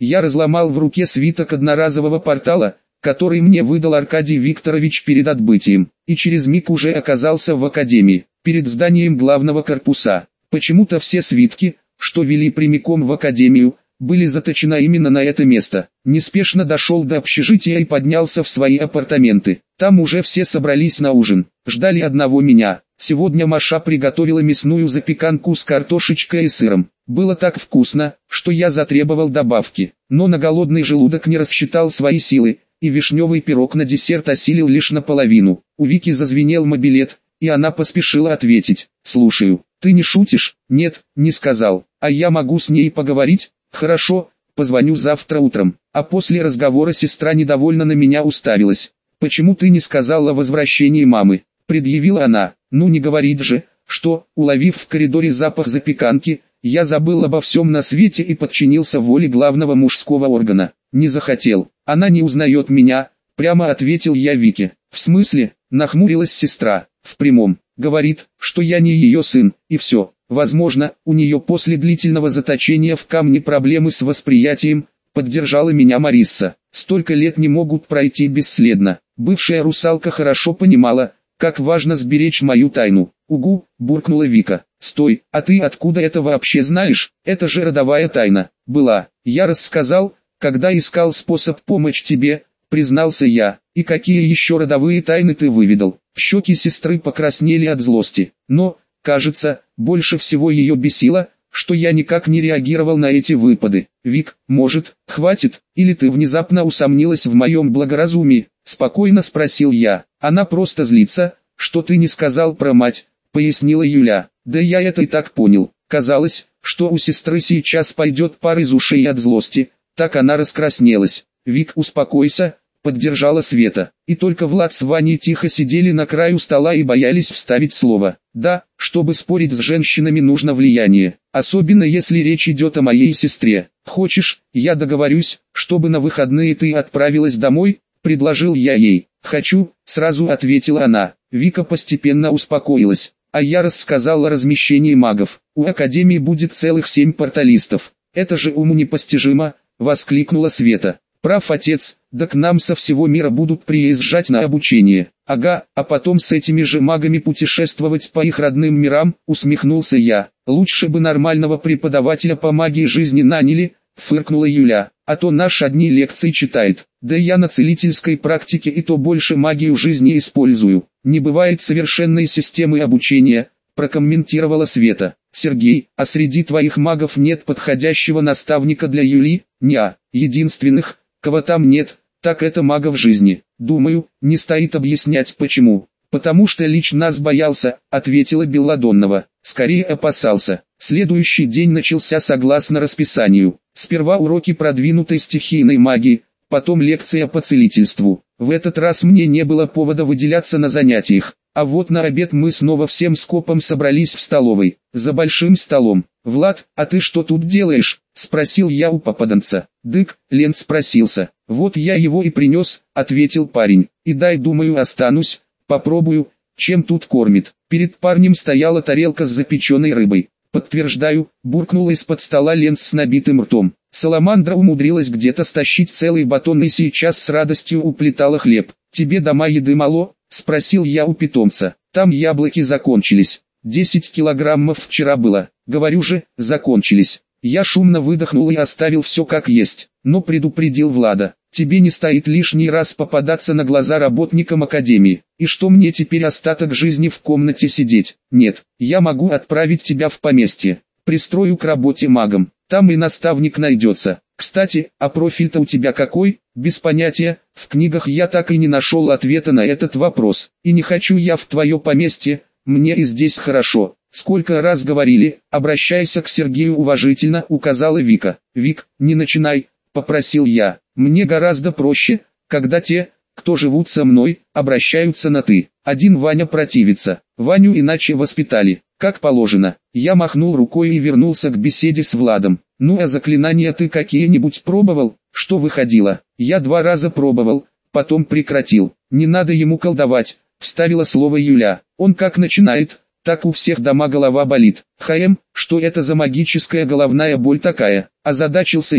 [SPEAKER 1] Я разломал в руке свиток одноразового портала, который мне выдал Аркадий Викторович перед отбытием, и через миг уже оказался в академии, перед зданием главного корпуса. Почему-то все свитки, что вели прямиком в академию, были заточены именно на это место. Неспешно дошел до общежития и поднялся в свои апартаменты. Там уже все собрались на ужин, ждали одного меня. Сегодня Маша приготовила мясную запеканку с картошечкой и сыром. Было так вкусно, что я затребовал добавки, но на голодный желудок не рассчитал свои силы, и вишневый пирог на десерт осилил лишь наполовину. У Вики зазвенел мобилет, и она поспешила ответить: «Слушаю, ты не шутишь?» «Нет, не сказал, а я могу с ней поговорить?» «Хорошо, позвоню завтра утром». А после разговора сестра недовольно на меня уставилась. «Почему ты не сказал о возвращении мамы?» Предъявила она. «Ну не говорить же, что, уловив в коридоре запах запеканки, я забыл обо всем на свете и подчинился воле главного мужского органа. Не захотел. Она не узнает меня», прямо ответил я Вике. «В смысле?» Нахмурилась сестра. «В прямом. Говорит, что я не ее сын, и все. Возможно, у нее после длительного заточения в камне проблемы с восприятием», поддержала меня Марисса. «Столько лет не могут пройти бесследно». Бывшая русалка хорошо понимала, как важно сберечь мою тайну. «Угу», буркнула Вика. «Стой, а ты откуда это вообще знаешь? Это же родовая тайна». «Была. Я рассказал, когда искал способ помочь тебе», признался я. «И какие еще родовые тайны ты выведал?» Щеки сестры покраснели от злости. Но, кажется, больше всего ее бесило, что я никак не реагировал на эти выпады. «Вик, может, хватит, или ты внезапно усомнилась в моем благоразумии?» Спокойно спросил я. «Она просто злится, что ты не сказал про мать», пояснила Юля. «Да я это и так понял. Казалось, что у сестры сейчас пойдет пар из ушей от злости, так она раскраснелась». «Вик, успокойся», поддержала Света. И только Влад с Ваней тихо сидели на краю стола и боялись вставить слово. «Да, чтобы спорить с женщинами нужно влияние, особенно если речь идет о моей сестре. Хочешь, я договорюсь, чтобы на выходные ты отправилась домой?» предложил я ей. «Хочу», сразу ответила она. Вика постепенно успокоилась, а я рассказал о размещении магов. «У Академии будет целых семь порталистов. Это же уму непостижимо», воскликнула Света. «Прав отец, да к нам со всего мира будут приезжать на обучение». «Ага, а потом с этими же магами путешествовать по их родным мирам», усмехнулся я. «Лучше бы нормального преподавателя по магии жизни наняли», фыркнула Юля. «А то наш одни лекции читает. Да я на целительской практике и то больше магию жизни использую. Не бывает совершенной системы обучения», прокомментировала Света. «Сергей, а среди твоих магов нет подходящего наставника для Юли?» «Неа, единственных, кого там нет, так это магов жизни. Думаю, не стоит объяснять почему». «Потому что лично нас боялся», ответила Белладоннова. «Скорее опасался». Следующий день начался согласно расписанию. Сперва уроки продвинутой стихийной магии, потом лекция по целительству. В этот раз мне не было повода выделяться на занятиях. А вот на обед мы снова всем скопом собрались в столовой, за большим столом. «Влад, а ты что тут делаешь?» – спросил я у попаданца. «Дык», Лен спросился. «Вот я его и принес», – ответил парень. «И дай, думаю, останусь, попробую, чем тут кормит». Перед парнем стояла тарелка с запеченной рыбой. «Подтверждаю», буркнула из-под стола Лен с набитым ртом. Саламандра умудрилась где-то стащить целый батон и сейчас с радостью уплетала хлеб. «Тебе дома еды мало?» – спросил я у питомца. «Там яблоки закончились. Десять килограммов вчера было. Говорю же, закончились». Я шумно выдохнул и оставил все как есть, но предупредил Влада. «Тебе не стоит лишний раз попадаться на глаза работникам Академии. И что мне теперь остаток жизни в комнате сидеть? Нет, я могу отправить тебя в поместье. Пристрою к работе магом. Там и наставник найдется. Кстати, а профиль-то у тебя какой?» «Без понятия, в книгах я так и не нашел ответа на этот вопрос. И не хочу я в твое поместье, мне и здесь хорошо». «Сколько раз говорили, обращайся к Сергею уважительно», указала Вика. «Вик, не начинай», попросил я. «Мне гораздо проще, когда те, кто живут со мной, обращаются на «ты». Один Ваня противится. Ваню иначе воспитали, как положено». Я махнул рукой и вернулся к беседе с Владом. «Ну а заклинания ты какие-нибудь пробовал?» «Что выходило?» «Я два раза пробовал, потом прекратил». «Не надо ему колдовать», вставила слово Юля. «Он как начинает, так у всех дома голова болит». «Хаем, что это за магическая головная боль такая?» Озадачился я.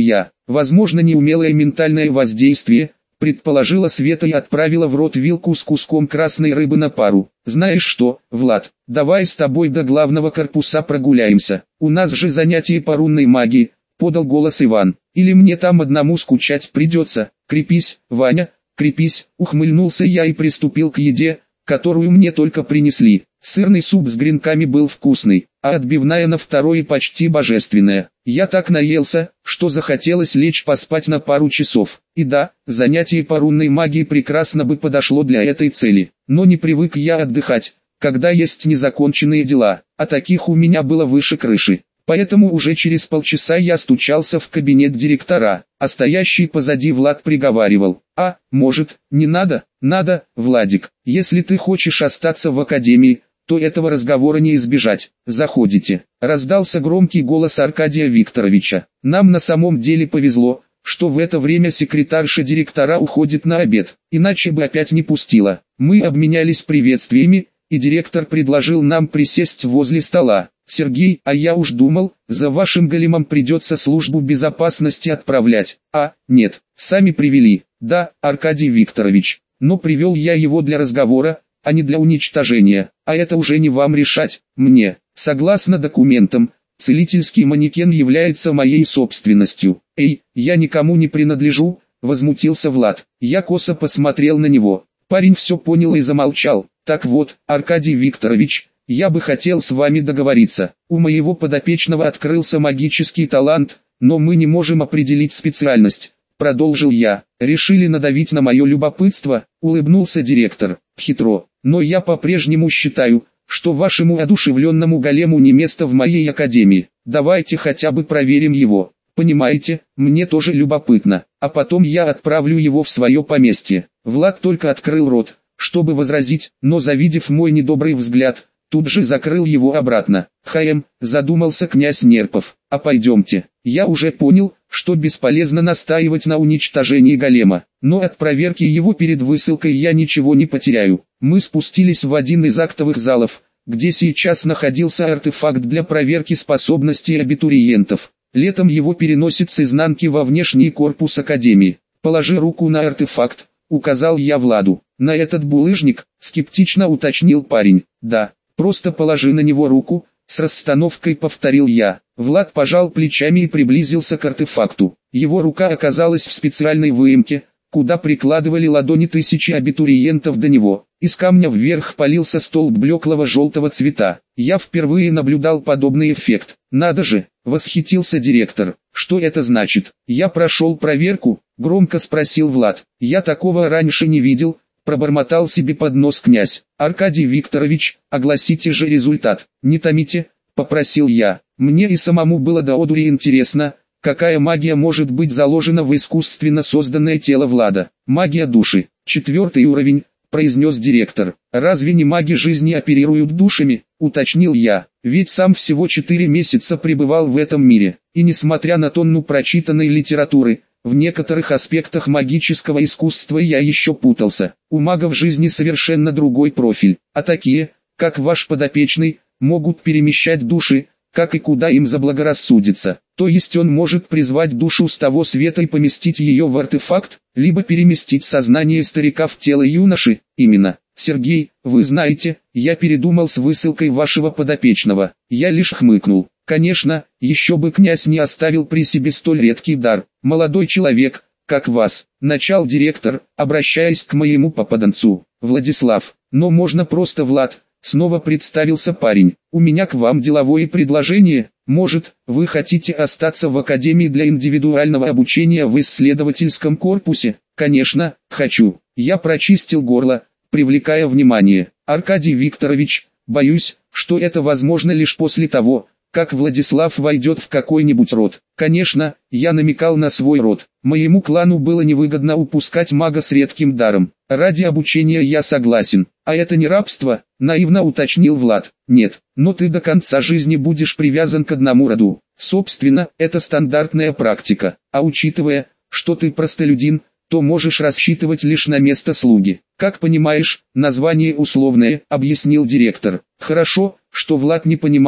[SPEAKER 1] Возможно, неумелое ментальное воздействие, предположила Света и отправила в рот вилку с куском красной рыбы на пару. Знаешь что, Влад, давай с тобой до главного корпуса прогуляемся. У нас же занятие по рунной магии, подал голос Иван. Или мне там одному скучать придется. Крепись, Ваня, крепись, ухмыльнулся я и приступил к еде, которую мне только принесли. Сырный суп с гренками был вкусный, а отбивная на второе почти божественная. Я так наелся, что захотелось лечь поспать на пару часов. И да, занятие по рунной магии прекрасно бы подошло для этой цели. Но не привык я отдыхать, когда есть незаконченные дела, а таких у меня было выше крыши. Поэтому уже через полчаса я стучался в кабинет директора, а стоящий позади Влад приговаривал: «А, может, не надо?» «Надо, Владик, если ты хочешь остаться в академии, то этого разговора не избежать. Заходите». Раздался громкий голос Аркадия Викторовича. Нам на самом деле повезло, что в это время секретарша директора уходит на обед, иначе бы опять не пустила. Мы обменялись приветствиями, и директор предложил нам присесть возле стола. «Сергей, а я уж думал, за вашим големом придется службу безопасности отправлять». «А, нет, сами привели». «Да, Аркадий Викторович, но привел я его для разговора, а не для уничтожения, а это уже не вам решать, мне». Согласно документам, целительский манекен является моей собственностью. «Эй, я никому не принадлежу», — возмутился Влад. Я косо посмотрел на него. Парень все понял и замолчал. «Так вот, Аркадий Викторович, я бы хотел с вами договориться. У моего подопечного открылся магический талант, но мы не можем определить специальность», — продолжил я. «Решили надавить на мое любопытство», — улыбнулся директор. «Хитро, но я по-прежнему считаю, что вашему одушевленному голему не место в моей академии. Давайте хотя бы проверим его. Понимаете, мне тоже любопытно, а потом я отправлю его в свое поместье». Влад только открыл рот, чтобы возразить, но завидев мой недобрый взгляд, тут же закрыл его обратно. «Хм», задумался князь Нерпов, «а пойдемте». Я уже понял, что бесполезно настаивать на уничтожении голема, но от проверки его перед высылкой я ничего не потеряю. Мы спустились в один из актовых залов, где сейчас находился артефакт для проверки способностей абитуриентов. Летом его переносят с изнанки во внешний корпус академии. «Положи руку на артефакт», — указал я Владу. «На этот булыжник?» — скептично уточнил парень. «Да, просто положи на него руку», — с расстановкой повторил я. Влад пожал плечами и приблизился к артефакту. Его рука оказалась в специальной выемке, куда прикладывали ладони тысячи абитуриентов до него. Из камня вверх полился столб блеклого желтого цвета. Я впервые наблюдал подобный эффект. «Надо же!» — восхитился директор. «Что это значит?» «Я прошел проверку?» — громко спросил Влад. «Я такого раньше не видел», — пробормотал себе под нос князь. «Аркадий Викторович, огласите же результат». «Не томите», — попросил я. Мне и самому было до одури интересно, какая магия может быть заложена в искусственно созданное тело Влада. «Магия души. Четвертый уровень», — произнес директор. «Разве не маги жизни оперируют душами?» — уточнил я. Ведь сам всего четыре месяца пребывал в этом мире, и несмотря на тонну прочитанной литературы, в некоторых аспектах магического искусства я еще путался. У магов жизни совершенно другой профиль, а такие, как ваш подопечный, могут перемещать души, как и куда им заблагорассудится. То есть он может призвать душу с того света и поместить ее в артефакт, либо переместить сознание старика в тело юноши. Именно. «Сергей, вы знаете, я передумал с высылкой вашего подопечного». Я лишь хмыкнул. Конечно, еще бы князь не оставил при себе столь редкий дар. «Молодой человек, как вас», — начал директор, обращаясь к моему попаданцу. «Владислав, но можно просто Влад», — снова представился парень. «У меня к вам деловое предложение. Может, вы хотите остаться в академии для индивидуального обучения в исследовательском корпусе?» «Конечно, хочу». Я прочистил горло, привлекая внимание. «Аркадий Викторович, боюсь, что это возможно лишь после того, как Владислав войдет в какой-нибудь род». Конечно, я намекал на свой род. Моему клану было невыгодно упускать мага с редким даром. Ради обучения я согласен. «А это не рабство?» — наивно уточнил Влад. «Нет, но ты до конца жизни будешь привязан к одному роду. Собственно, это стандартная практика. А учитывая, что ты простолюдин, то можешь рассчитывать лишь на место слуги. Как понимаешь, название условное», — объяснил директор. Хорошо, что Влад не понимал,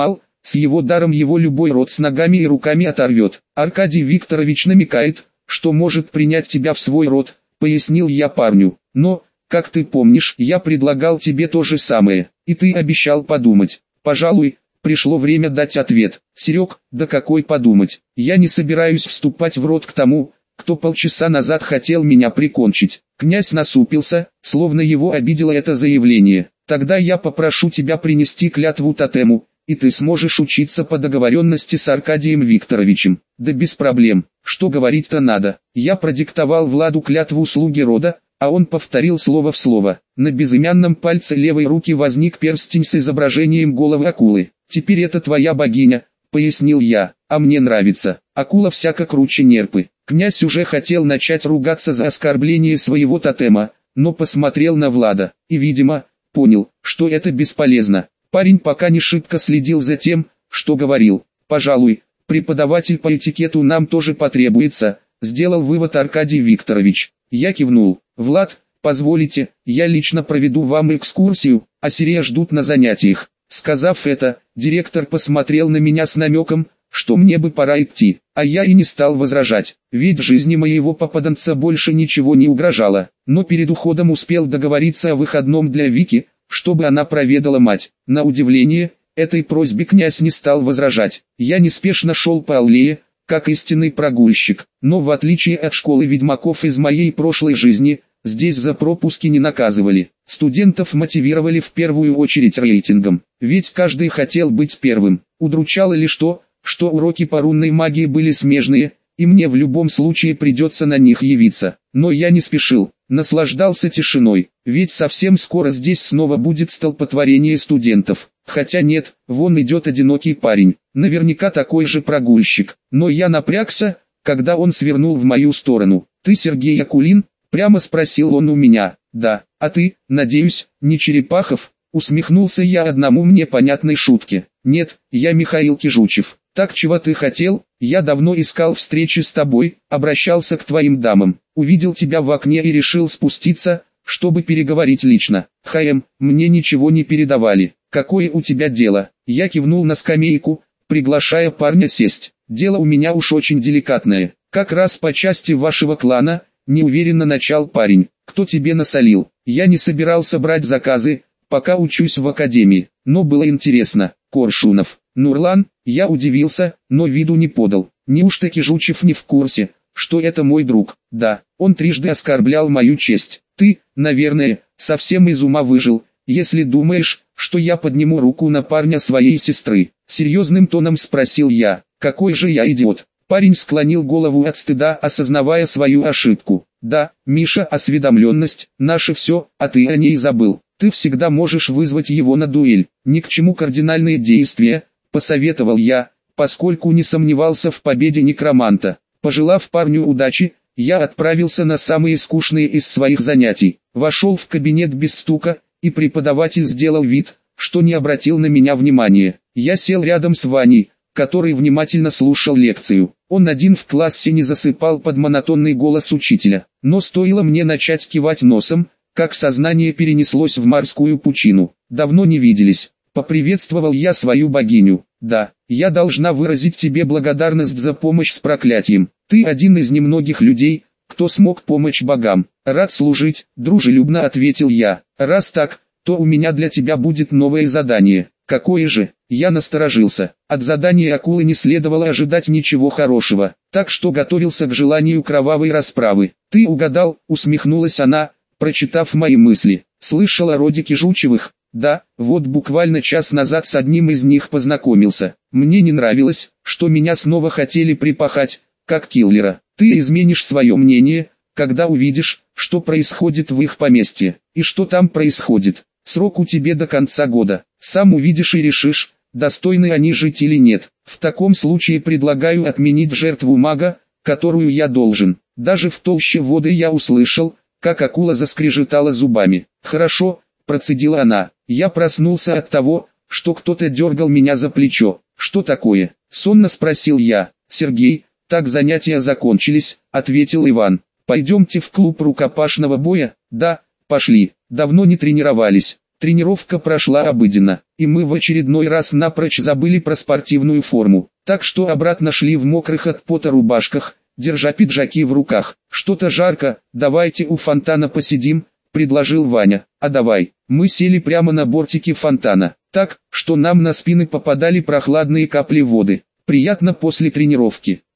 [SPEAKER 1] С его даром его любой род с ногами и руками оторвет. Аркадий Викторович намекает, что может принять тебя в свой род, пояснил я парню. Но, как ты помнишь, я предлагал тебе то же самое, и ты обещал подумать. Пожалуй, пришло время дать ответ. Серег, да какой подумать? Я не собираюсь вступать в род к тому, кто полчаса назад хотел меня прикончить. Князь насупился, словно его обидело это заявление. Тогда я попрошу тебя принести клятву тотему, и ты сможешь учиться по договоренности с Аркадием Викторовичем. Да без проблем, что говорить-то надо. Я продиктовал Владу клятву слуги рода, а он повторил слово в слово. На безымянном пальце левой руки возник перстень с изображением головы акулы. «Теперь это твоя богиня», — пояснил я, — «а мне нравится. Акула всяко круче нерпы». Князь уже хотел начать ругаться за оскорбление своего тотема, но посмотрел на Влада, и, видимо, понял, что это бесполезно. Парень пока не шибко следил за тем, что говорил. «Пожалуй, преподаватель по этикету нам тоже потребуется», — сделал вывод Аркадий Викторович. Я кивнул. «Влад, позволите, я лично проведу вам экскурсию, а Сирея ждут на занятиях». Сказав это, директор посмотрел на меня с намеком, что мне бы пора идти, а я и не стал возражать, ведь жизни моего попаданца больше ничего не угрожало, но перед уходом успел договориться о выходном для Вики, чтобы она проведала мать. На удивление, этой просьбе князь не стал возражать. Я неспешно шел по аллее, как истинный прогульщик, но в отличие от школы ведьмаков из моей прошлой жизни, здесь за пропуски не наказывали. Студентов мотивировали в первую очередь рейтингом, ведь каждый хотел быть первым. Удручало лишь то, что уроки по рунной магии были смежные, и мне в любом случае придется на них явиться. Но я не спешил, наслаждался тишиной, ведь совсем скоро здесь снова будет столпотворение студентов. Хотя нет, вон идет одинокий парень, наверняка такой же прогульщик. Но я напрягся, когда он свернул в мою сторону. «Ты Сергей Акулин?» — прямо спросил он у меня. «Да, а ты, надеюсь, не Черепахов?» — усмехнулся я одному мне понятной шутке. «Нет, я Михаил Кижучев». «Так чего ты хотел? Я давно искал встречи с тобой, обращался к твоим дамам, увидел тебя в окне и решил спуститься, чтобы переговорить лично. Хаем, мне ничего не передавали. Какое у тебя дело?» Я кивнул на скамейку, приглашая парня сесть. «Дело у меня уж очень деликатное, как раз по части вашего клана», неуверенно начал парень. «Кто тебе насолил?» Я не собирался брать заказы, пока учусь в академии, но было интересно. «Коршунов». «Нурлан?» Я удивился, но виду не подал. Неужто Кижучев не в курсе, что это мой друг? Да, он трижды оскорблял мою честь. «Ты, наверное, совсем из ума выжил, если думаешь, что я подниму руку на парня своей сестры», серьезным тоном спросил я. «Какой же я идиот». Парень склонил голову от стыда, осознавая свою ошибку. «Да, Миша, осведомленность, наше все, а ты о ней забыл. Ты всегда можешь вызвать его на дуэль. Ни к чему кардинальные действия», посоветовал я, поскольку не сомневался в победе некроманта. Пожелав парню удачи, я отправился на самые скучные из своих занятий. Вошел в кабинет без стука, и преподаватель сделал вид, что не обратил на меня внимания. Я сел рядом с Ваней, который внимательно слушал лекцию. Он один в классе не засыпал под монотонный голос учителя. Но стоило мне начать кивать носом, как сознание перенеслось в морскую пучину. «Давно не виделись». Поприветствовал я свою богиню. «Да, я должна выразить тебе благодарность за помощь с проклятием. Ты один из немногих людей, кто смог помочь богам. Рад служить», дружелюбно ответил я. «Раз так, то у меня для тебя будет новое задание». «Какое же?» Я насторожился. От задания акулы не следовало ожидать ничего хорошего, так что готовился к желанию кровавой расправы. «Ты угадал», усмехнулась она, прочитав мои мысли. «Слышал о роде Кижучевых?» «Да, вот буквально час назад с одним из них познакомился. Мне не нравилось, что меня снова хотели припахать, как киллера. Ты изменишь свое мнение, когда увидишь, что происходит в их поместье, и что там происходит. Срок у тебя до конца года. Сам увидишь и решишь, достойны они жить или нет. В таком случае предлагаю отменить жертву мага, которую я должен». Даже в толще воды я услышал, как акула заскрежетала зубами. «Хорошо», процедила она. Я проснулся от того, что кто-то дергал меня за плечо. «Что такое?» сонно спросил я. «Сергей, так занятия закончились», ответил Иван. «Пойдемте в клуб рукопашного боя?» «Да, пошли. Давно не тренировались». Тренировка прошла обыденно, и мы в очередной раз напрочь забыли про спортивную форму, так что обратно шли в мокрых от пота рубашках, держа пиджаки в руках. «Что-то жарко, давайте у фонтана посидим», — предложил Ваня. «А давай». Мы сели прямо на бортике фонтана, так, что нам на спины попадали прохладные капли воды. Приятно после тренировки.